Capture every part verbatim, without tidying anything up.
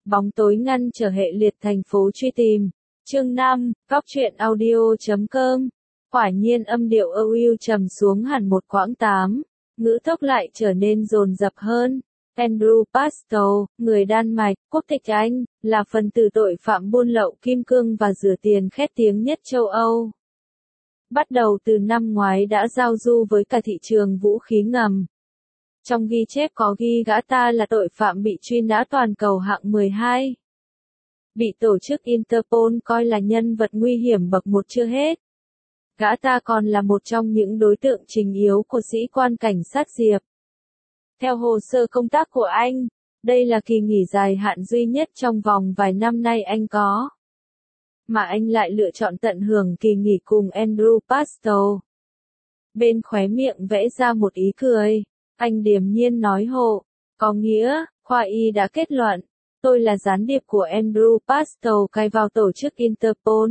Bóng tối ngăn trở hệ liệt thành phố truy tìm. Chương năm, Góc truyện audio chấm com. Quả nhiên âm điệu âu yeu trầm xuống hẳn một quãng tám, ngữ tốc lại trở nên dồn dập hơn. Andrew Pastow, người Đan Mạch, quốc tịch Anh, là phần tử tội phạm buôn lậu kim cương và rửa tiền khét tiếng nhất châu Âu. Bắt đầu từ năm ngoái đã giao du với cả thị trường vũ khí ngầm. Trong ghi chép có ghi gã ta là tội phạm bị truy nã toàn cầu hạng mười hai. Bị tổ chức Interpol coi là nhân vật nguy hiểm bậc một chưa hết. Gã ta còn là một trong những đối tượng trình yếu của sĩ quan cảnh sát Diệp. Theo hồ sơ công tác của anh, đây là kỳ nghỉ dài hạn duy nhất trong vòng vài năm nay anh có. Mà anh lại lựa chọn tận hưởng kỳ nghỉ cùng Andrew Pastow. Bên khóe miệng vẽ ra một ý cười, anh điềm nhiên nói hộ, có nghĩa, khoa y đã kết luận, tôi là gián điệp của Andrew Pastow cai vào tổ chức Interpol.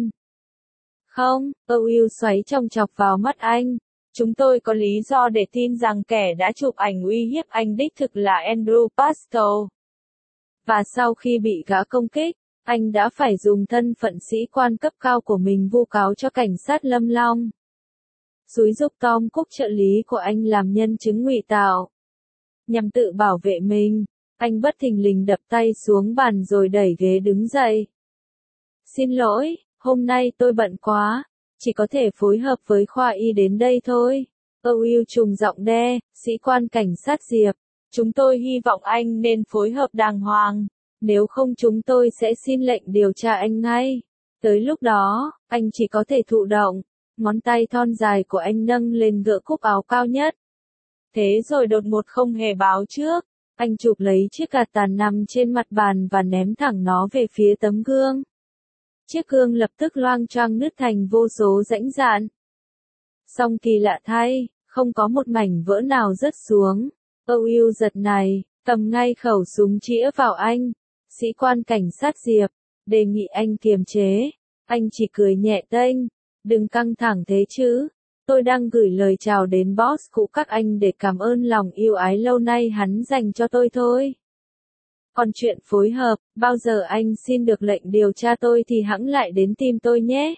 Không, âu yeu xoáy chòng chọc vào mắt anh. Chúng tôi có lý do để tin rằng kẻ đã chụp ảnh uy hiếp anh đích thực là Andrew Pastow. Và sau khi bị gã công kích, anh đã phải dùng thân phận sĩ quan cấp cao của mình vu cáo cho cảnh sát Lâm Long. Xúi giục Tom Cook trợ lý của anh làm nhân chứng ngụy tạo. Nhằm tự bảo vệ mình, anh bất thình lình đập tay xuống bàn rồi đẩy ghế đứng dậy. Xin lỗi, hôm nay tôi bận quá, chỉ có thể phối hợp với khoa y đến đây thôi. Âu yeu trùng giọng đe, sĩ quan cảnh sát Diệp. Chúng tôi hy vọng anh nên phối hợp đàng hoàng, nếu không chúng tôi sẽ xin lệnh điều tra anh ngay. Tới lúc đó, anh chỉ có thể thụ động. Ngón tay thon dài của anh nâng lên gỡ cúc áo cao nhất. Thế rồi đột ngột không hề báo trước, anh chụp lấy chiếc gạt tàn nằm trên mặt bàn và ném thẳng nó về phía tấm gương. Chiếc gương lập tức loang choang nứt thành vô số rãnh rạn. Song kỳ lạ thay, không có một mảnh vỡ nào rớt xuống. Âu yeu giật này, cầm ngay khẩu súng chĩa vào anh. Sĩ quan cảnh sát Diệp, đề nghị anh kiềm chế. Anh chỉ cười nhẹ tênh. Đừng căng thẳng thế chứ. Tôi đang gửi lời chào đến boss cũ các anh để cảm ơn lòng yêu ái lâu nay hắn dành cho tôi thôi. Còn chuyện phối hợp, bao giờ anh xin được lệnh điều tra tôi thì hẵng lại đến tìm tôi nhé.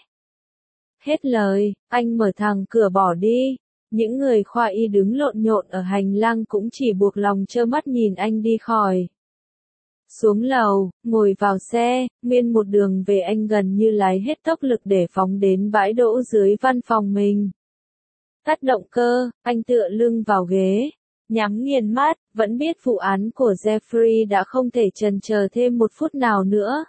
Hết lời, anh mở thẳng cửa bỏ đi. Những người khoa y đứng lộn nhộn ở hành lang cũng chỉ buộc lòng trơ mắt nhìn anh đi khỏi. Xuống lầu, ngồi vào xe, nguyên một đường về anh gần như lái hết tốc lực để phóng đến bãi đỗ dưới văn phòng mình. Tắt động cơ, anh tựa lưng vào ghế, nhắm nghiền mắt, vẫn biết vụ án của Jeffrey đã không thể chần chờ thêm một phút nào nữa.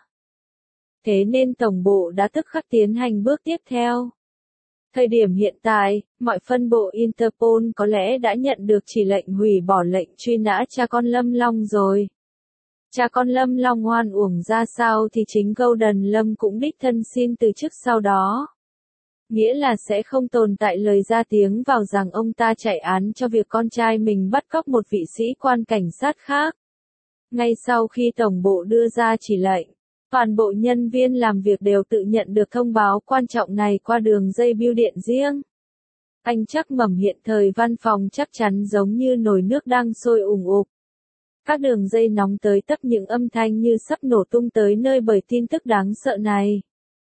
Thế nên tổng bộ đã tức khắc tiến hành bước tiếp theo. Thời điểm hiện tại, mọi phân bộ Interpol có lẽ đã nhận được chỉ lệnh hủy bỏ lệnh truy nã cha con Lâm Long rồi. Cha con Lâm Long oan uổng ra sao thì chính Golden Lâm cũng đích thân xin từ chức sau đó. Nghĩa là sẽ không tồn tại lời ra tiếng vào rằng ông ta chạy án cho việc con trai mình bắt cóc một vị sĩ quan cảnh sát khác. Ngay sau khi tổng bộ đưa ra chỉ lệnh, toàn bộ nhân viên làm việc đều tự nhận được thông báo quan trọng này qua đường dây bưu điện riêng. Anh chắc mẩm hiện thời văn phòng chắc chắn giống như nồi nước đang sôi ùn ục. Các đường dây nóng tới tấp những âm thanh như sắp nổ tung tới nơi bởi tin tức đáng sợ này.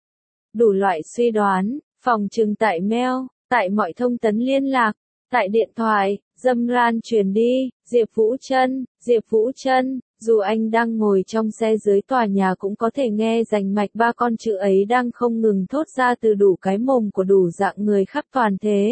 Đủ loại suy đoán, phòng trừng tại mail, tại mọi thông tấn liên lạc, tại điện thoại, dâm ran truyền đi, Diệp Vũ Trân, Diệp Vũ Trân, dù anh đang ngồi trong xe dưới tòa nhà cũng có thể nghe rành mạch ba con chữ ấy đang không ngừng thốt ra từ đủ cái mồm của đủ dạng người khắp toàn thế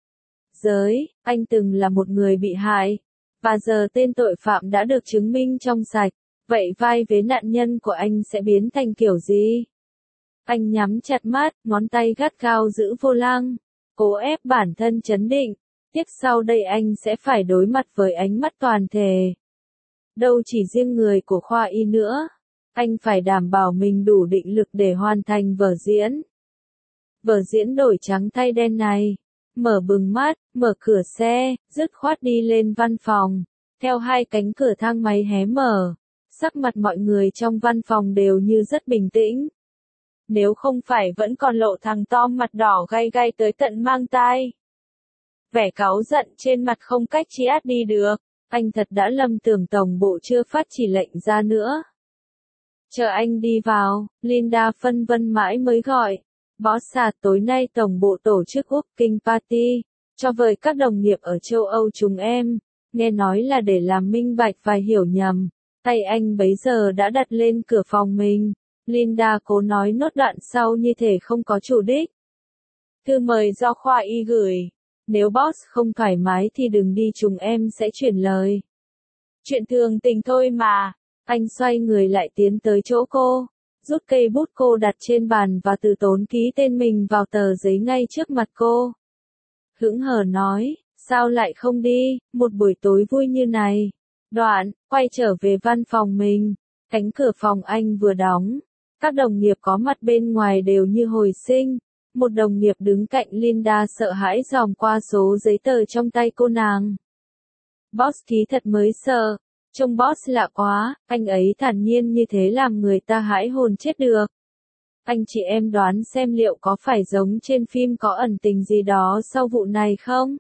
giới. Anh từng là một người bị hại. Và giờ tên tội phạm đã được chứng minh trong sạch, vậy vai vế nạn nhân của anh sẽ biến thành kiểu gì? Anh nhắm chặt mắt, ngón tay gắt gao giữ vô lăng, cố ép bản thân trấn định, tiếp sau đây anh sẽ phải đối mặt với ánh mắt toàn thể. Đâu chỉ riêng người của khoa y nữa, anh phải đảm bảo mình đủ định lực để hoàn thành vở diễn. Vở diễn đổi trắng thay đen này. Mở bừng mắt, mở cửa xe, dứt khoát đi lên văn phòng. Theo hai cánh cửa thang máy hé mở, sắc mặt mọi người trong văn phòng đều như rất bình tĩnh. Nếu không phải vẫn còn lộ thằng Tom mặt đỏ gay gay tới tận mang tai. Vẻ cáu giận trên mặt không cách chiết đi được, anh thật đã lầm tưởng tổng bộ chưa phát chỉ lệnh ra nữa. Chờ anh đi vào, Linda phân vân mãi mới gọi. Boss à, tối nay tổng bộ tổ chức working party, cho vời các đồng nghiệp ở châu Âu chúng em, nghe nói là để làm minh bạch và hiểu nhầm. Tay anh bấy giờ đã đặt lên cửa phòng mình. Linda cố nói nốt đoạn sau như thể không có chủ đích. Thư mời do khoa y gửi. Nếu boss không thoải mái thì đừng đi, chúng em sẽ chuyển lời. Chuyện thường tình thôi mà. Anh xoay người lại tiến tới chỗ cô, rút cây bút cô đặt trên bàn và từ tốn ký tên mình vào tờ giấy ngay trước mặt cô. Hững hờ nói, sao lại không đi, một buổi tối vui như này. Đoạn, quay trở về văn phòng mình. Cánh cửa phòng anh vừa đóng. Các đồng nghiệp có mặt bên ngoài đều như hồi sinh. Một đồng nghiệp đứng cạnh Linda sợ hãi dòm qua số giấy tờ trong tay cô nàng. Boss ký thật mới sợ. Trông boss lạ quá, anh ấy thản nhiên như thế làm người ta hãi hồn chết được. Anh chị em đoán xem liệu có phải giống trên phim có ẩn tình gì đó sau vụ này không?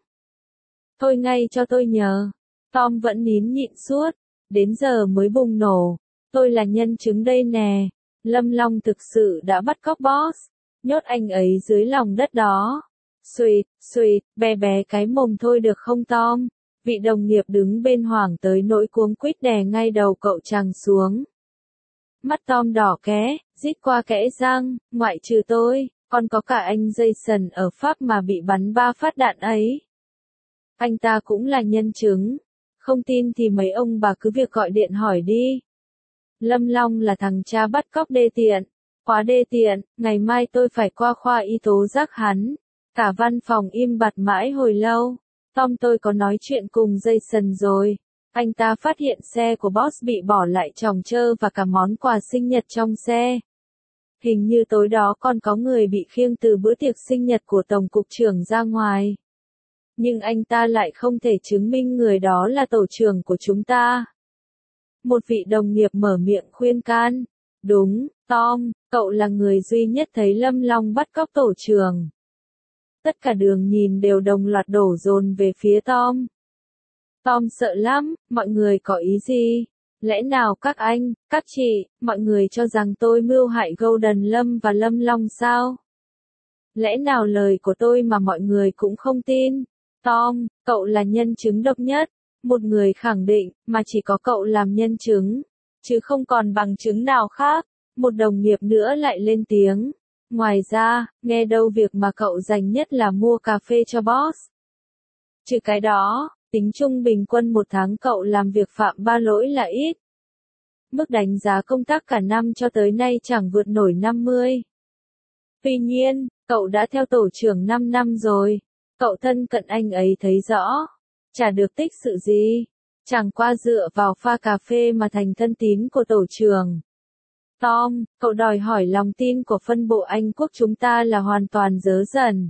Thôi ngay cho tôi nhờ. Tom vẫn nín nhịn suốt, đến giờ mới bùng nổ. Tôi là nhân chứng đây nè. Lâm Long thực sự đã bắt cóc boss, nhốt anh ấy dưới lòng đất đó. Xuyệt, xuyệt, bé bé cái mồm thôi được không Tom? Vị đồng nghiệp đứng bên hoảng tới nỗi cuống quýt đè ngay đầu cậu chàng xuống. Mắt Tom đỏ ké, rít qua kẽ răng, ngoại trừ tôi, còn có cả anh Jason ở Pháp mà bị bắn ba phát đạn ấy. Anh ta cũng là nhân chứng. Không tin thì mấy ông bà cứ việc gọi điện hỏi đi. Lâm Long là thằng cha bắt cóc đê tiện. Quá đê tiện, ngày mai tôi phải qua khoa y tố giác hắn. Cả văn phòng im bặt mãi hồi lâu. Tom tôi có nói chuyện cùng Jason rồi. Anh ta phát hiện xe của boss bị bỏ lại chòng chơ và cả món quà sinh nhật trong xe. Hình như tối đó còn có người bị khiêng từ bữa tiệc sinh nhật của Tổng cục trưởng ra ngoài. Nhưng anh ta lại không thể chứng minh người đó là tổ trưởng của chúng ta. Một vị đồng nghiệp mở miệng khuyên can. Đúng, Tom, cậu là người duy nhất thấy Lâm Long bắt cóc tổ trưởng. Tất cả đường nhìn đều đồng loạt đổ dồn về phía Tom. Tom sợ lắm, mọi người có ý gì? Lẽ nào các anh, các chị, mọi người cho rằng tôi mưu hại Golden Lâm và Lâm Long sao? Lẽ nào lời của tôi mà mọi người cũng không tin? Tom, cậu là nhân chứng độc nhất. Một người khẳng định, mà chỉ có cậu làm nhân chứng. Chứ không còn bằng chứng nào khác. Một đồng nghiệp nữa lại lên tiếng. Ngoài ra, nghe đâu việc mà cậu dành nhất là mua cà phê cho boss. Trừ cái đó, tính trung bình quân một tháng cậu làm việc phạm ba lỗi là ít. Mức đánh giá công tác cả năm cho tới nay chẳng vượt nổi năm mươi. Tuy nhiên, cậu đã theo tổ trưởng năm năm rồi. Cậu thân cận anh ấy thấy rõ. Chả được tích sự gì. Chẳng qua dựa vào pha cà phê mà thành thân tín của tổ trưởng. Tom, cậu đòi hỏi lòng tin của phân bộ Anh quốc chúng ta là hoàn toàn dớ dần.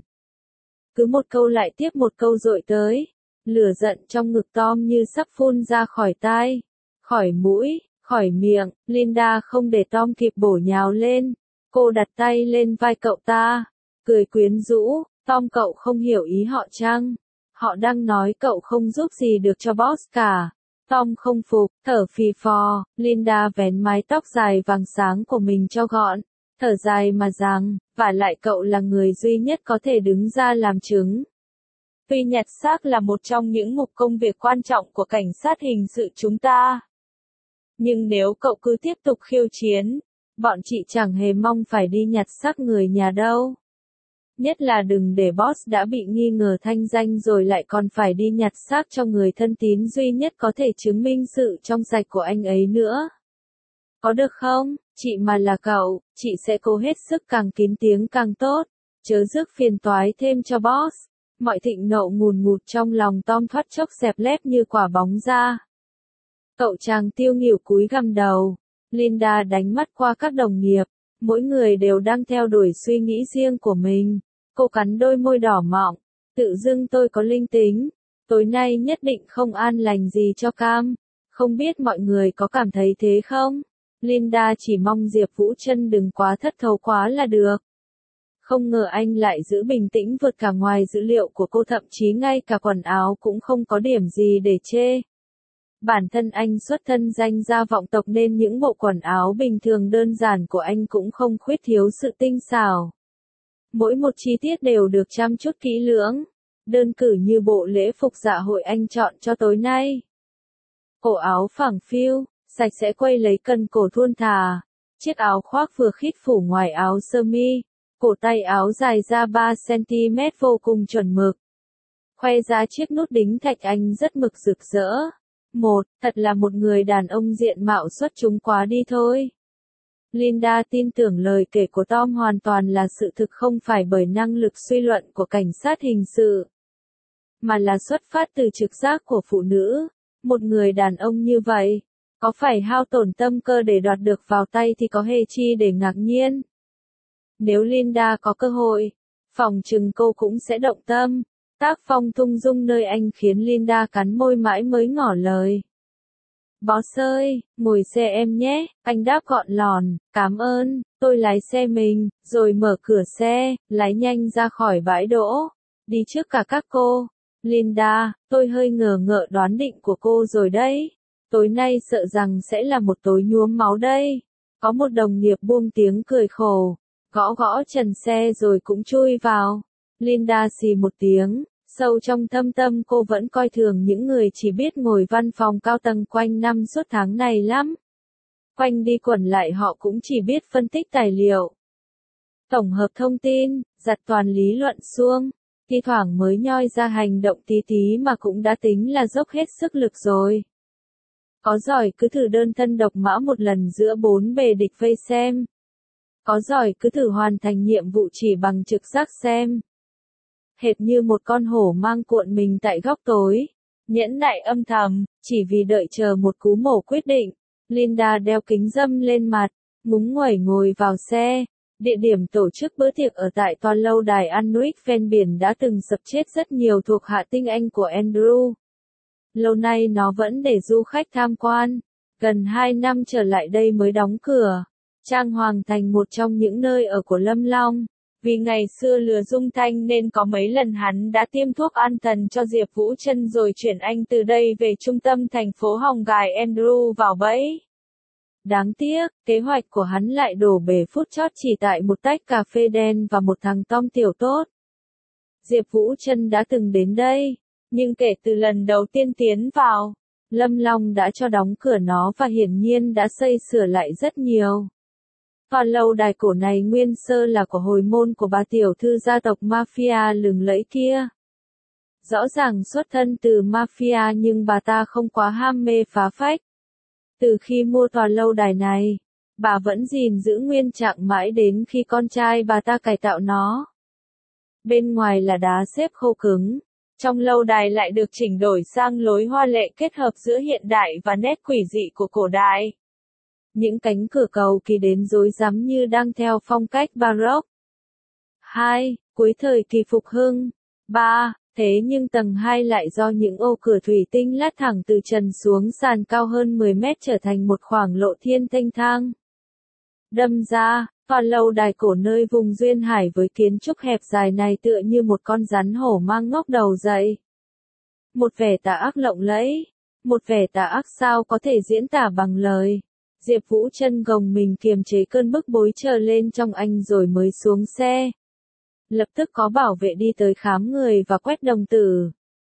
Cứ một câu lại tiếp một câu dội tới. Lửa giận trong ngực Tom như sắp phun ra khỏi tai, khỏi mũi, khỏi miệng. Linda không để Tom kịp bổ nhào lên. Cô đặt tay lên vai cậu ta, cười quyến rũ. Tom cậu không hiểu ý họ chăng? Họ đang nói cậu không giúp gì được cho boss cả. Tom không phục, thở phì phò. Linda vén mái tóc dài vàng sáng của mình cho gọn, thở dài mà rằng, vả lại cậu là người duy nhất có thể đứng ra làm chứng. Tuy nhặt xác là một trong những mục công việc quan trọng của cảnh sát hình sự chúng ta. Nhưng nếu cậu cứ tiếp tục khiêu chiến, bọn chị chẳng hề mong phải đi nhặt xác người nhà đâu. Nhất là đừng để boss đã bị nghi ngờ thanh danh rồi lại còn phải đi nhặt xác cho người thân tín duy nhất có thể chứng minh sự trong sạch của anh ấy nữa. Có được không? Chị mà là cậu, chị sẽ cố hết sức càng kín tiếng càng tốt, chớ rước phiền toái thêm cho boss. Mọi thịnh nộ ngùn ngụt trong lòng Tom thoát chốc xẹp lép như quả bóng ra. Cậu chàng tiêu nghỉu cúi gằm đầu. Linda đánh mắt qua các đồng nghiệp, mỗi người đều đang theo đuổi suy nghĩ riêng của mình. Cô cắn đôi môi đỏ mọng, tự dưng tôi có linh tính, tối nay nhất định không an lành gì cho Cam. Không biết mọi người có cảm thấy thế không? Linda chỉ mong Diệp Vũ Trân đừng quá thất thố quá là được. Không ngờ anh lại giữ bình tĩnh vượt cả ngoài dữ liệu của cô, thậm chí ngay cả quần áo cũng không có điểm gì để chê. Bản thân anh xuất thân danh gia vọng tộc nên những bộ quần áo bình thường đơn giản của anh cũng không khuyết thiếu sự tinh xảo. Mỗi một chi tiết đều được chăm chút kỹ lưỡng. Đơn cử như bộ lễ phục dạ hội anh chọn cho tối nay. Cổ áo phẳng phiu, sạch sẽ quây lấy cần cổ thon thả. Chiếc áo khoác vừa khít phủ ngoài áo sơ mi. Cổ tay áo dài ra ba xăng-ti-mét vô cùng chuẩn mực. Khoe ra chiếc nút đính thạch anh rất mực rực rỡ. Một, thật là một người đàn ông diện mạo xuất chúng quá đi thôi. Linda tin tưởng lời kể của Tom hoàn toàn là sự thực, không phải bởi năng lực suy luận của cảnh sát hình sự, mà là xuất phát từ trực giác của phụ nữ. Một người đàn ông như vậy, có phải hao tổn tâm cơ để đoạt được vào tay thì có hề chi để ngạc nhiên. Nếu Linda có cơ hội, phỏng chừng cô cũng sẽ động tâm. Tác phong tung dung nơi anh khiến Linda cắn môi mãi mới ngỏ lời. Boss ơi, ngồi xe em nhé, anh đáp gọn lòn, cảm ơn, tôi lái xe mình, rồi mở cửa xe, lái nhanh ra khỏi bãi đỗ, đi trước cả các cô. Linda, tôi hơi ngờ ngợ đoán định của cô rồi đấy. Tối nay sợ rằng sẽ là một tối nhuốm máu đây. Có một đồng nghiệp buông tiếng cười khổ, gõ gõ trần xe rồi cũng chui vào. Linda xì một tiếng. Sâu trong thâm tâm cô vẫn coi thường những người chỉ biết ngồi văn phòng cao tầng quanh năm suốt tháng này lắm. Quanh đi quẩn lại họ cũng chỉ biết phân tích tài liệu, tổng hợp thông tin, giặt toàn lý luận suông, thi thoảng mới nhoi ra hành động tí tí mà cũng đã tính là dốc hết sức lực rồi. Có giỏi cứ thử đơn thân độc mã một lần giữa bốn bề địch vây xem. Có giỏi cứ thử hoàn thành nhiệm vụ chỉ bằng trực giác xem. Hệt như một con hổ mang cuộn mình tại góc tối, nhẫn nại âm thầm, chỉ vì đợi chờ một cú mổ quyết định. Linda đeo kính râm lên mặt, ngúng nguẩy ngồi vào xe. Địa điểm tổ chức bữa tiệc ở tại tòa lâu đài Anwick ven biển đã từng sập chết rất nhiều thuộc hạ tinh anh của Andrew. Lâu nay nó vẫn để du khách tham quan, gần hai năm trở lại đây mới đóng cửa, trang hoàng thành một trong những nơi ở của Lâm Long. Vì ngày xưa lừa Dung Thanh nên có mấy lần hắn đã tiêm thuốc an thần cho Diệp Vũ Trân rồi chuyển anh từ đây về trung tâm thành phố hòng gài Andrew vào bẫy. Đáng tiếc, kế hoạch của hắn lại đổ bể phút chót chỉ tại một tách cà phê đen và một thằng Tom tiểu tốt. Diệp Vũ Trân đã từng đến đây, nhưng kể từ lần đầu tiên tiến vào, Lâm Long đã cho đóng cửa nó và hiển nhiên đã xây sửa lại rất nhiều. Tòa lâu đài cổ này nguyên sơ là của hồi môn của bà tiểu thư gia tộc mafia lừng lẫy kia. Rõ ràng xuất thân từ mafia nhưng bà ta không quá ham mê phá phách. Từ khi mua tòa lâu đài này, bà vẫn gìn giữ nguyên trạng mãi đến khi con trai bà ta cải tạo nó. Bên ngoài là đá xếp khô cứng, trong lâu đài lại được chỉnh đổi sang lối hoa lệ kết hợp giữa hiện đại và nét quỷ dị của cổ đại. Những cánh cửa cầu kỳ đến rối rắm như đang theo phong cách Baroque. hai. Cuối thời kỳ phục hưng. ba. Thế nhưng tầng hai lại do những ô cửa thủy tinh lát thẳng từ trần xuống sàn cao hơn mười mét trở thành một khoảng lộ thiên thênh thang. Đâm ra, tòa lâu đài cổ nơi vùng duyên hải với kiến trúc hẹp dài này tựa như một con rắn hổ mang ngóc đầu dậy. Một vẻ tà ác lộng lẫy, một vẻ tà ác sao có thể diễn tả bằng lời. Diệp Vũ Trân gồng mình kiềm chế cơn bức bối trở lên trong anh rồi mới xuống xe. Lập tức có bảo vệ đi tới khám người và quét đồng tử.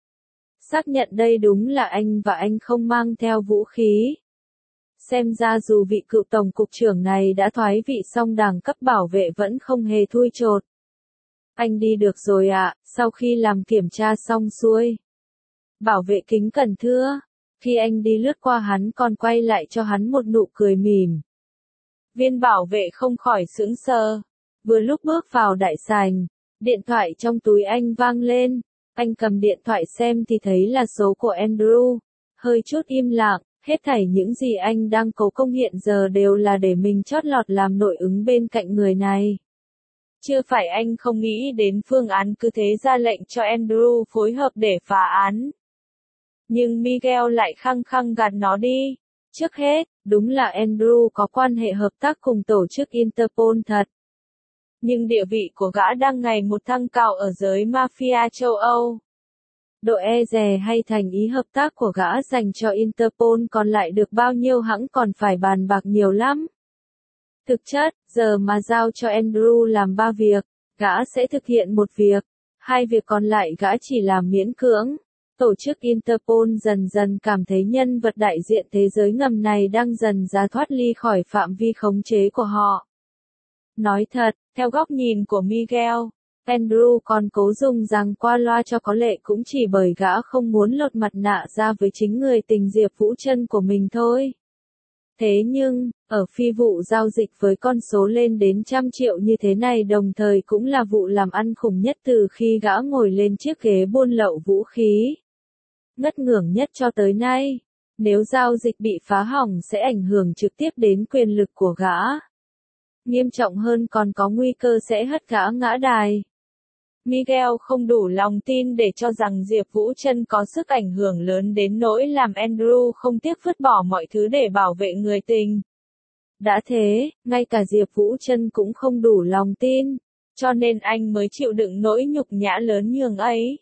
Xác nhận đây đúng là anh và anh không mang theo vũ khí. Xem ra dù vị cựu tổng cục trưởng này đã thoái vị song đẳng cấp bảo vệ vẫn không hề thui chột. Anh đi được rồi ạ, sau khi làm kiểm tra xong xuôi. Bảo vệ kính cẩn thưa. Khi anh đi lướt qua hắn còn quay lại cho hắn một nụ cười mỉm. Viên bảo vệ không khỏi sững sờ. Vừa lúc bước vào đại sảnh, điện thoại trong túi anh vang lên. Anh cầm điện thoại xem thì thấy là số của Andrew. Hơi chút im lặng, hết thảy những gì anh đang cố công hiện giờ đều là để mình chót lọt làm nội ứng bên cạnh người này. Chưa phải anh không nghĩ đến phương án cứ thế ra lệnh cho Andrew phối hợp để phá án. Nhưng Miguel lại khăng khăng gạt nó đi. Trước hết, đúng là Andrew có quan hệ hợp tác cùng tổ chức Interpol thật. Nhưng địa vị của gã đang ngày một thăng cao ở giới mafia châu Âu. độ e dè hay thành ý hợp tác của gã dành cho Interpol còn lại được bao nhiêu hãng còn phải bàn bạc nhiều lắm. Thực chất, giờ mà giao cho Andrew làm ba việc, gã sẽ thực hiện một việc, hai việc còn lại gã chỉ làm miễn cưỡng. Tổ chức Interpol dần dần cảm thấy nhân vật đại diện thế giới ngầm này đang dần ra thoát ly khỏi phạm vi khống chế của họ. Nói thật, theo góc nhìn của Miguel, Andrew còn cố dùng rằng qua loa cho có lệ cũng chỉ bởi gã không muốn lột mặt nạ ra với chính người tình Diệp Vũ Trân của mình thôi. Thế nhưng, ở phi vụ giao dịch với con số lên đến trăm triệu như thế này đồng thời cũng là vụ làm ăn khủng nhất từ khi gã ngồi lên chiếc ghế buôn lậu vũ khí. Ngất ngưởng nhất cho tới nay, nếu giao dịch bị phá hỏng sẽ ảnh hưởng trực tiếp đến quyền lực của gã. Nghiêm trọng hơn còn có nguy cơ sẽ hất gã ngã đài. Miguel không đủ lòng tin để cho rằng Diệp Vũ Trân có sức ảnh hưởng lớn đến nỗi làm Andrew không tiếc vứt bỏ mọi thứ để bảo vệ người tình. Đã thế, ngay cả Diệp Vũ Trân cũng không đủ lòng tin, cho nên anh mới chịu đựng nỗi nhục nhã lớn nhường ấy.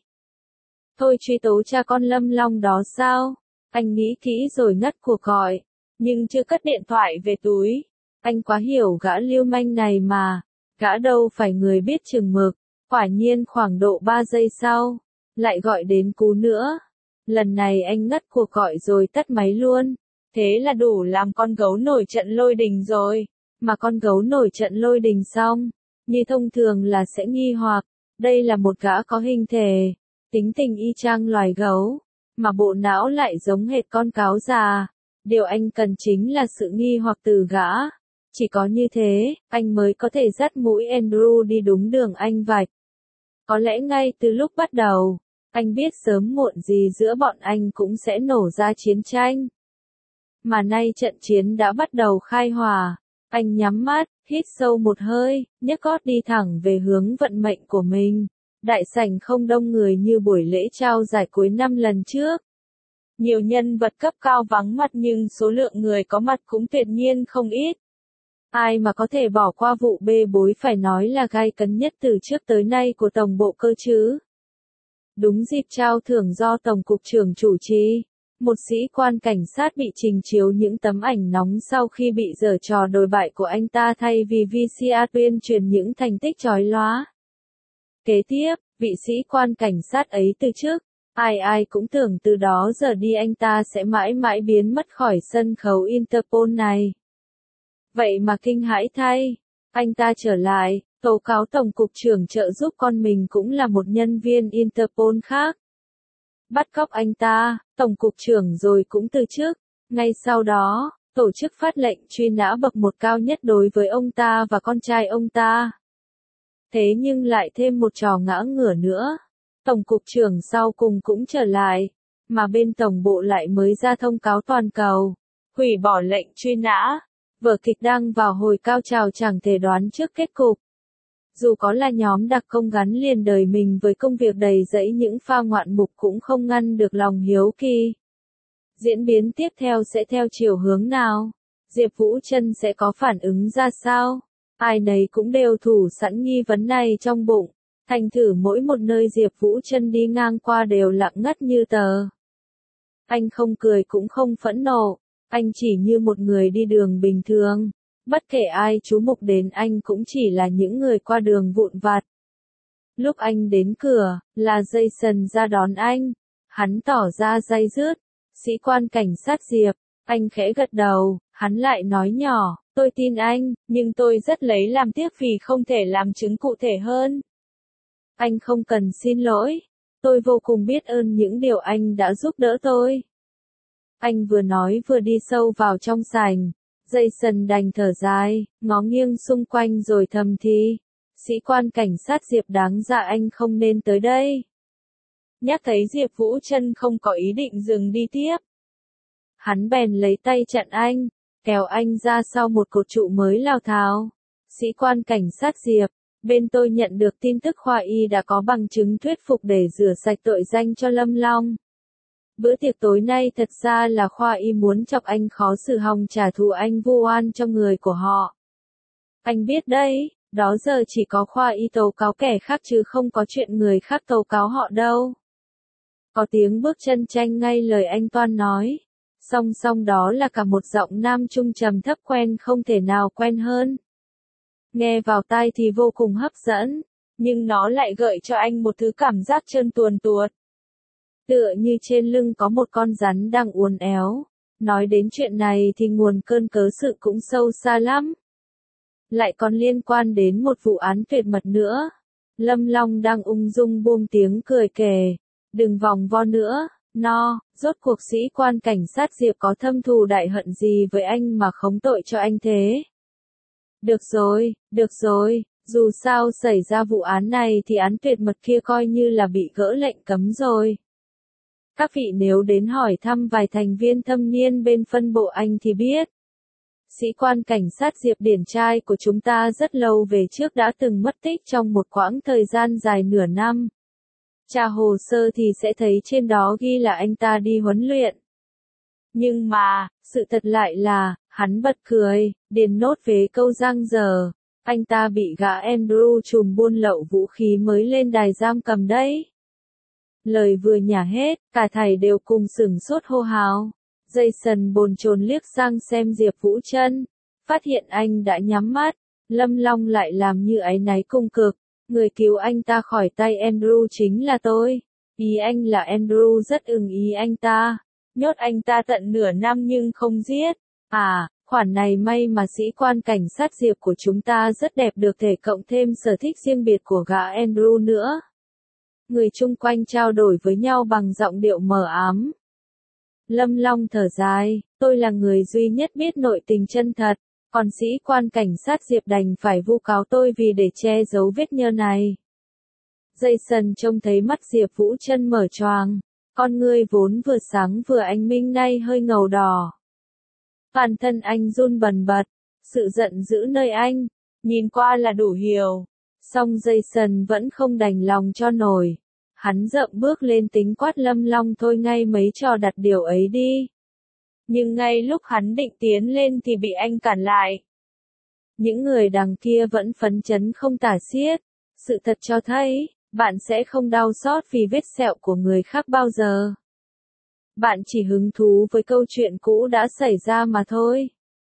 Thôi truy tố cha con Lâm Long đó sao? Anh nghĩ kỹ rồi ngắt cuộc gọi, nhưng chưa cất điện thoại về túi. Anh quá hiểu gã lưu manh này mà, gã đâu phải người biết chừng mực. Quả nhiên khoảng độ ba giây sau, lại gọi đến cú nữa. Lần này anh ngắt cuộc gọi rồi tắt máy luôn. Thế là đủ làm con gấu nổi trận lôi đình rồi. Mà con gấu nổi trận lôi đình xong, như thông thường là sẽ nghi hoặc, đây là một gã có hình thể, tính tình y chang loài gấu, mà bộ não lại giống hệt con cáo già. Điều anh cần chính là sự nghi hoặc từ gã. Chỉ có như thế, anh mới có thể dắt mũi Andrew đi đúng đường anh vạch. Có lẽ ngay từ lúc bắt đầu, anh biết sớm muộn gì giữa bọn anh cũng sẽ nổ ra chiến tranh. Mà nay trận chiến đã bắt đầu khai hỏa. Anh nhắm mắt, hít sâu một hơi, nhấc gót đi thẳng về hướng vận mệnh của mình. Đại sảnh không đông người như buổi lễ trao giải cuối năm lần trước. Nhiều nhân vật cấp cao vắng mặt nhưng số lượng người có mặt cũng tuyệt nhiên không ít. Ai mà có thể bỏ qua vụ bê bối phải nói là gay cấn nhất từ trước tới nay của Tổng bộ cơ chứ. Đúng dịp trao thưởng do Tổng cục trưởng chủ trì, một sĩ quan cảnh sát bị trình chiếu những tấm ảnh nóng sau khi bị giở trò đồi bại của anh ta thay vì vê xê rờ tuyên truyền những thành tích chói lóa. Kế tiếp, vị sĩ quan cảnh sát ấy từ chức, ai ai cũng tưởng từ đó giờ đi anh ta sẽ mãi mãi biến mất khỏi sân khấu Interpol này. Vậy mà kinh hãi thay, anh ta trở lại, tố cáo Tổng cục trưởng trợ giúp con mình cũng là một nhân viên Interpol khác. Bắt cóc anh ta, Tổng cục trưởng rồi cũng từ chức. Ngay sau đó, tổ chức phát lệnh truy nã bậc một cao nhất đối với ông ta và con trai ông ta. Thế nhưng lại thêm một trò ngã ngửa nữa. Tổng cục trưởng sau cùng cũng trở lại, mà bên tổng bộ lại mới ra thông cáo toàn cầu, hủy bỏ lệnh truy nã. Vở kịch đang vào hồi cao trào chẳng thể đoán trước kết cục. Dù có là nhóm đặc công gắn liền đời mình với công việc đầy rẫy những pha ngoạn mục cũng không ngăn được lòng hiếu kỳ. Diễn biến tiếp theo sẽ theo chiều hướng nào? Diệp Vũ Trân sẽ có phản ứng ra sao? Ai nấy cũng đều thủ sẵn nghi vấn này trong bụng. Thành thử mỗi một nơi Diệp Vũ Trân đi ngang qua đều lặng ngắt như tờ. Anh không cười cũng không phẫn nộ. Anh chỉ như một người đi đường bình thường. Bất kể ai chú mục đến anh cũng chỉ là những người qua đường vụn vặt. Lúc anh đến cửa, là Jason ra đón anh. Hắn tỏ ra day dứt. Sĩ quan cảnh sát Diệp, anh khẽ gật đầu, hắn lại nói nhỏ, tôi tin anh, nhưng tôi rất lấy làm tiếc vì không thể làm chứng cụ thể hơn. Anh không cần xin lỗi. Tôi vô cùng biết ơn những điều anh đã giúp đỡ tôi. Anh vừa nói vừa đi sâu vào trong sảnh. Jason đành thở dài, ngó nghiêng xung quanh rồi thầm thì. Sĩ quan cảnh sát Diệp đáng ra anh không nên tới đây. Nhắc thấy Diệp Vũ Trân không có ý định dừng đi tiếp. Hắn bèn lấy tay chặn anh, kéo anh ra sau một cột trụ mới lao tháo. Sĩ quan cảnh sát Diệp, bên tôi nhận được tin tức khoa y đã có bằng chứng thuyết phục để rửa sạch tội danh cho Lâm Long. Bữa tiệc tối nay thật ra là khoa y muốn chọc anh khó xử hòng trả thù anh vu oan cho người của họ. Anh biết đấy, đó giờ chỉ có khoa y tố cáo kẻ khác chứ không có chuyện người khác tố cáo họ đâu. Có tiếng bước chân tranh ngay lời anh Toan nói. Song song đó là cả một giọng nam trung trầm thấp quen không thể nào quen hơn. Nghe vào tai thì vô cùng hấp dẫn, nhưng nó lại gợi cho anh một thứ cảm giác trơn tuồn tuột. Tựa như trên lưng có một con rắn đang uốn éo. Nói đến chuyện này thì nguồn cơn cớ sự cũng sâu xa lắm. Lại còn liên quan đến một vụ án tuyệt mật nữa. Lâm Long đang ung dung buông tiếng cười kể. Đừng vòng vo nữa, no, rốt cuộc sĩ quan cảnh sát Diệp có thâm thù đại hận gì với anh mà khống tội cho anh thế? Được rồi, được rồi, dù sao xảy ra vụ án này thì án tuyệt mật kia coi như là bị gỡ lệnh cấm rồi. Các vị nếu đến hỏi thăm vài thành viên thâm niên bên phân bộ anh thì biết. Sĩ quan cảnh sát Diệp điển trai của chúng ta rất lâu về trước đã từng mất tích trong một quãng thời gian dài nửa năm. Tra hồ sơ thì sẽ thấy trên đó ghi là anh ta đi huấn luyện. Nhưng mà, sự thật lại là, hắn bật cười, điền nốt vế câu giang dở. Anh ta bị gã Andrew trùm buôn lậu vũ khí mới lên đài giam cầm đấy. Lời vừa nhả hết, cả thầy đều cùng sửng sốt hô hào. Jason bồn chồn liếc sang xem Diệp Vũ Trân, phát hiện anh đã nhắm mắt. Lâm Long lại làm như áy náy cung cực. Người cứu anh ta khỏi tay Andrew chính là tôi. Ý anh là Andrew rất ưng ý anh ta. Nhốt anh ta tận nửa năm nhưng không giết. À, khoản này may mà sĩ quan cảnh sát Diệp của chúng ta rất đẹp được thể cộng thêm sở thích riêng biệt của gã Andrew nữa. Người chung quanh trao đổi với nhau bằng giọng điệu mờ ám. Lâm Long thở dài, tôi là người duy nhất biết nội tình chân thật. Còn sĩ quan cảnh sát Diệp đành phải vu cáo tôi vì để che giấu vết nhơ này. Jason trông thấy mắt Diệp Vũ Trân mở choàng, con ngươi vốn vừa sáng vừa ánh minh nay hơi ngầu đỏ. Bản thân anh run bần bật, sự giận dữ nơi anh, nhìn qua là đủ hiểu. Song Jason vẫn không đành lòng cho nổi. Hắn dậm bước lên tính quát Lâm Long thôi ngay mấy trò đặt điều ấy đi. Nhưng ngay lúc hắn định tiến lên thì bị anh cản lại. Những người đằng kia vẫn phấn chấn không tả xiết. Sự thật cho thấy, bạn sẽ không đau xót vì vết sẹo của người khác bao giờ. Bạn chỉ hứng thú với câu chuyện cũ đã xảy ra mà thôi.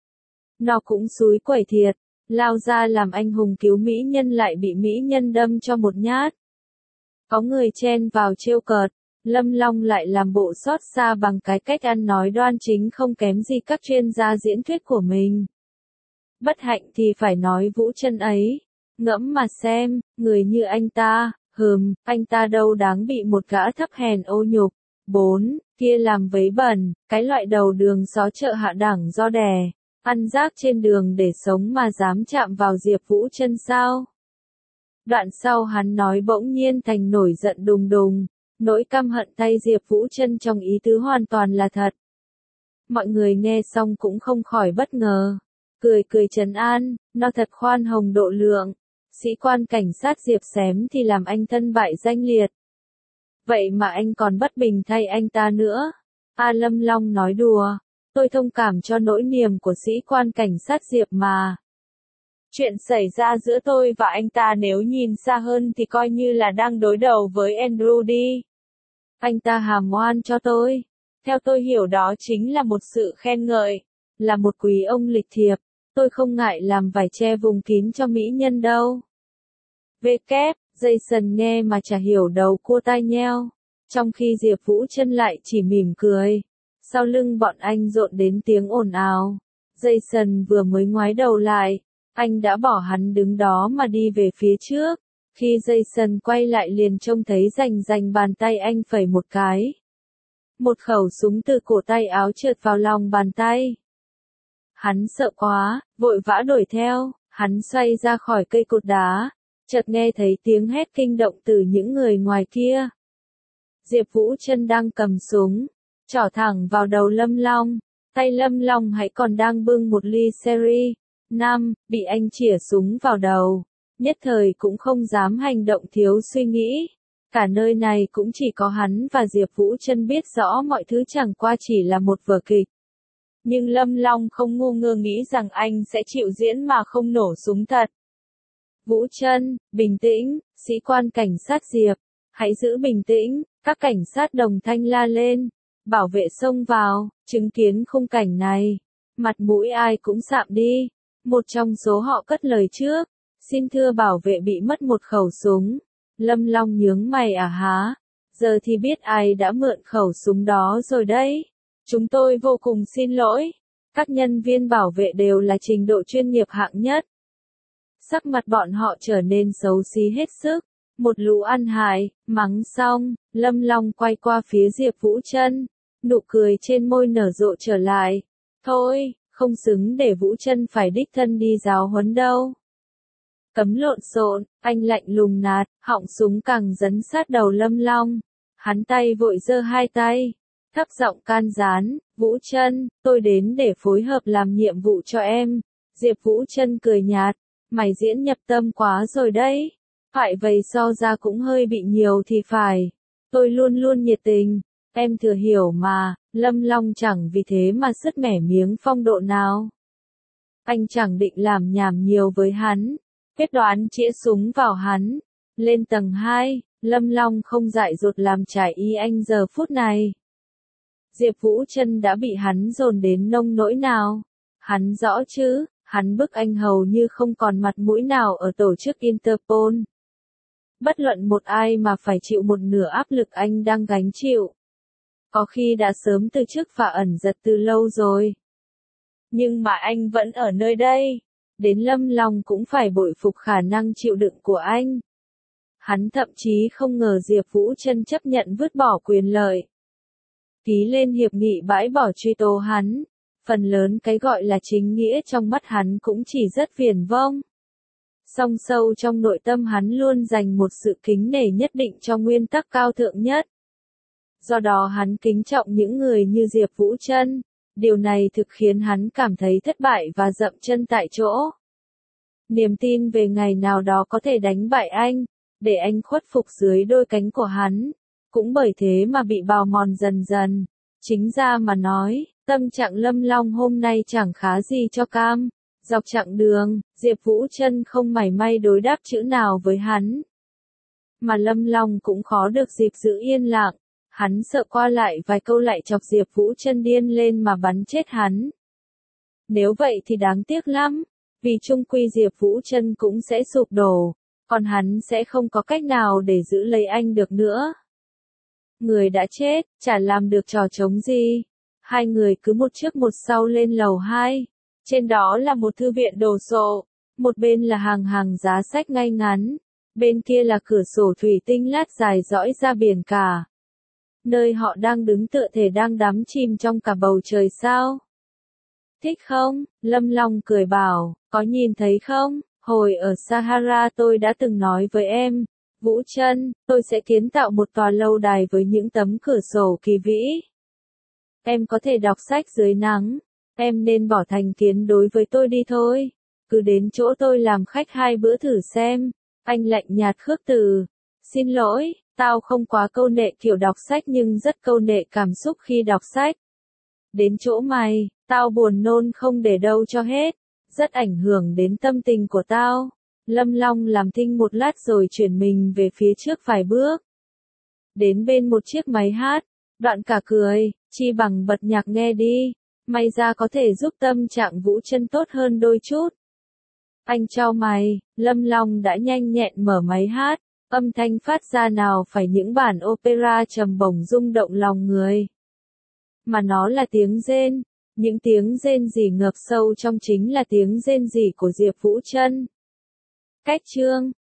Nó cũng xúi quẩy thiệt, lao ra làm anh hùng cứu mỹ nhân lại bị mỹ nhân đâm cho một nhát. Có người chen vào trêu cợt. Lâm Long lại làm bộ xót xa bằng cái cách ăn nói đoan chính không kém gì các chuyên gia diễn thuyết của mình. Bất hạnh thì phải nói Vũ Trân ấy. Ngẫm mà xem, người như anh ta, hừm, anh ta đâu đáng bị một gã thấp hèn ô nhục. Bốn, kia làm vấy bẩn, cái loại đầu đường xó chợ hạ đẳng do đẻ, ăn rác trên đường để sống mà dám chạm vào Diệp Vũ Trân sao? Đoạn sau hắn nói bỗng nhiên thành nổi giận đùng đùng. Nỗi căm hận tay Diệp Vũ Trân trong ý tứ hoàn toàn là thật. Mọi người nghe xong cũng không khỏi bất ngờ. Cười cười trấn an, nó thật khoan hồng độ lượng. Sĩ quan cảnh sát Diệp xém thì làm anh thân bại danh liệt. Vậy mà anh còn bất bình thay anh ta nữa. A Lâm Long nói đùa. Tôi thông cảm cho nỗi niềm của sĩ quan cảnh sát Diệp mà. Chuyện xảy ra giữa tôi và anh ta nếu nhìn xa hơn thì coi như là đang đối đầu với Andrew đi. Anh ta hàm oan cho tôi. Theo tôi hiểu đó chính là một sự khen ngợi. Là một quý ông lịch thiệp. Tôi không ngại làm vải che vùng kín cho mỹ nhân đâu. Vê kép, Jason nghe mà chả hiểu đầu cua tai nheo. Trong khi Diệp Vũ Trân lại chỉ mỉm cười. Sau lưng bọn anh rộn đến tiếng ồn ào. Jason vừa mới ngoái đầu lại. Anh đã bỏ hắn đứng đó mà đi về phía trước. Khi Jason quay lại liền trông thấy rành rành bàn tay anh phẩy một cái. Một khẩu súng từ cổ tay áo trượt vào lòng bàn tay. Hắn sợ quá, vội vã đuổi theo, hắn xoay ra khỏi cây cột đá. Chợt nghe thấy tiếng hét kinh động từ những người ngoài kia. Diệp Vũ Trân đang cầm súng, trỏ thẳng vào đầu Lâm Long. Tay Lâm Long hãy còn đang bưng một ly sherry. Năm, bị anh chĩa súng vào đầu. Nhất thời cũng không dám hành động thiếu suy nghĩ. Cả nơi này cũng chỉ có hắn và Diệp Vũ Trân biết rõ mọi thứ chẳng qua chỉ là một vở kịch. Nhưng Lâm Long không ngu ngơ nghĩ rằng anh sẽ chịu diễn mà không nổ súng thật. Vũ Trân, bình tĩnh, sĩ quan cảnh sát Diệp. Hãy giữ bình tĩnh, các cảnh sát đồng thanh la lên. Bảo vệ xông vào, chứng kiến khung cảnh này. Mặt mũi ai cũng sạm đi. Một trong số họ cất lời trước. Xin thưa bảo vệ bị mất một khẩu súng. Lâm Long nhướng mày à há. Giờ thì biết ai đã mượn khẩu súng đó rồi đấy. Chúng tôi vô cùng xin lỗi. Các nhân viên bảo vệ đều là trình độ chuyên nghiệp hạng nhất. Sắc mặt bọn họ trở nên xấu xí hết sức. Một lũ ăn hại, mắng xong, Lâm Long quay qua phía Diệp Vũ Trân. Nụ cười trên môi nở rộ trở lại. Thôi, không xứng để Vũ Trân phải đích thân đi giáo huấn đâu. Cấm lộn xộn, anh lạnh lùng nạt, họng súng càng dấn sát đầu Lâm Long. Hắn tay vội giơ hai tay, thấp giọng can gián, Vũ Trân, tôi đến để phối hợp làm nhiệm vụ cho em. Diệp Vũ Trân cười nhạt, mày diễn nhập tâm quá rồi đấy. Phải vậy so ra cũng hơi bị nhiều thì phải. Tôi luôn luôn nhiệt tình, em thừa hiểu mà. Lâm Long chẳng vì thế mà sứt mẻ miếng phong độ nào. Anh chẳng định làm nhảm nhiều với hắn. Quyết đoán chĩa súng vào hắn. Lên tầng hai, Lâm Long không dại dột làm trải ý anh giờ phút này. Diệp Vũ Trân đã bị hắn dồn đến nông nỗi nào. Hắn rõ chứ, hắn bức anh hầu như không còn mặt mũi nào ở tổ chức Interpol. Bất luận một ai mà phải chịu một nửa áp lực anh đang gánh chịu. Có khi đã sớm từ chức và ẩn giật từ lâu rồi. Nhưng mà anh vẫn ở nơi đây. Đến Lâm Long cũng phải bội phục khả năng chịu đựng của anh. Hắn thậm chí không ngờ Diệp Vũ Trân chấp nhận vứt bỏ quyền lợi. Ký lên hiệp nghị bãi bỏ truy tố hắn. Phần lớn cái gọi là chính nghĩa trong mắt hắn cũng chỉ rất viển vông. Song sâu trong nội tâm hắn luôn dành một sự kính nể nhất định cho nguyên tắc cao thượng nhất. Do đó hắn kính trọng những người như Diệp Vũ Trân. Điều này thực khiến hắn cảm thấy thất bại và dậm chân tại chỗ. Niềm tin về ngày nào đó có thể đánh bại anh, để anh khuất phục dưới đôi cánh của hắn, cũng bởi thế mà bị bào mòn dần dần. Chính ra mà nói, tâm trạng Lâm Long hôm nay chẳng khá gì cho cam. Dọc chặng đường, Diệp Vũ Trân không mảy may đối đáp chữ nào với hắn. Mà Lâm Long cũng khó được dịp giữ yên lặng. Hắn sợ qua lại vài câu lại chọc Diệp Vũ Trân điên lên mà bắn chết hắn. Nếu vậy thì đáng tiếc lắm, vì chung quy Diệp Vũ Trân cũng sẽ sụp đổ, còn hắn sẽ không có cách nào để giữ lấy anh được nữa. Người đã chết, chả làm được trò trống gì. Hai người cứ một trước một sau lên lầu hai. Trên đó là một thư viện đồ sộ, một bên là hàng hàng giá sách ngay ngắn, bên kia là cửa sổ thủy tinh lát dài dõi ra biển cả. Nơi họ đang đứng tựa thể đang đắm chìm trong cả bầu trời sao. Thích không? Lâm Long cười bảo, có nhìn thấy không? Hồi ở Sahara tôi đã từng nói với em, Vũ Trân, tôi sẽ kiến tạo một tòa lâu đài với những tấm cửa sổ kỳ vĩ. Em có thể đọc sách dưới nắng. Em nên bỏ thành kiến đối với tôi đi thôi. Cứ đến chỗ tôi làm khách hai bữa thử xem. Anh lạnh nhạt khước từ. Xin lỗi, tao không quá câu nệ kiểu đọc sách nhưng rất câu nệ cảm xúc khi đọc sách. Đến chỗ mày, tao buồn nôn không để đâu cho hết. Rất ảnh hưởng đến tâm tình của tao. Lâm Long làm thinh một lát rồi chuyển mình về phía trước vài bước. Đến bên một chiếc máy hát. Đoạn cả cười, chi bằng bật nhạc nghe đi. May ra có thể giúp tâm trạng Vũ Trân tốt hơn đôi chút. Anh chau mày, Lâm Long đã nhanh nhẹn mở máy hát, âm thanh phát ra nào phải những bản opera trầm bổng rung động lòng người. Mà nó là tiếng rên, những tiếng rên rỉ ngập sâu trong chính là tiếng rên rỉ của Diệp Vũ Trân. Cách chương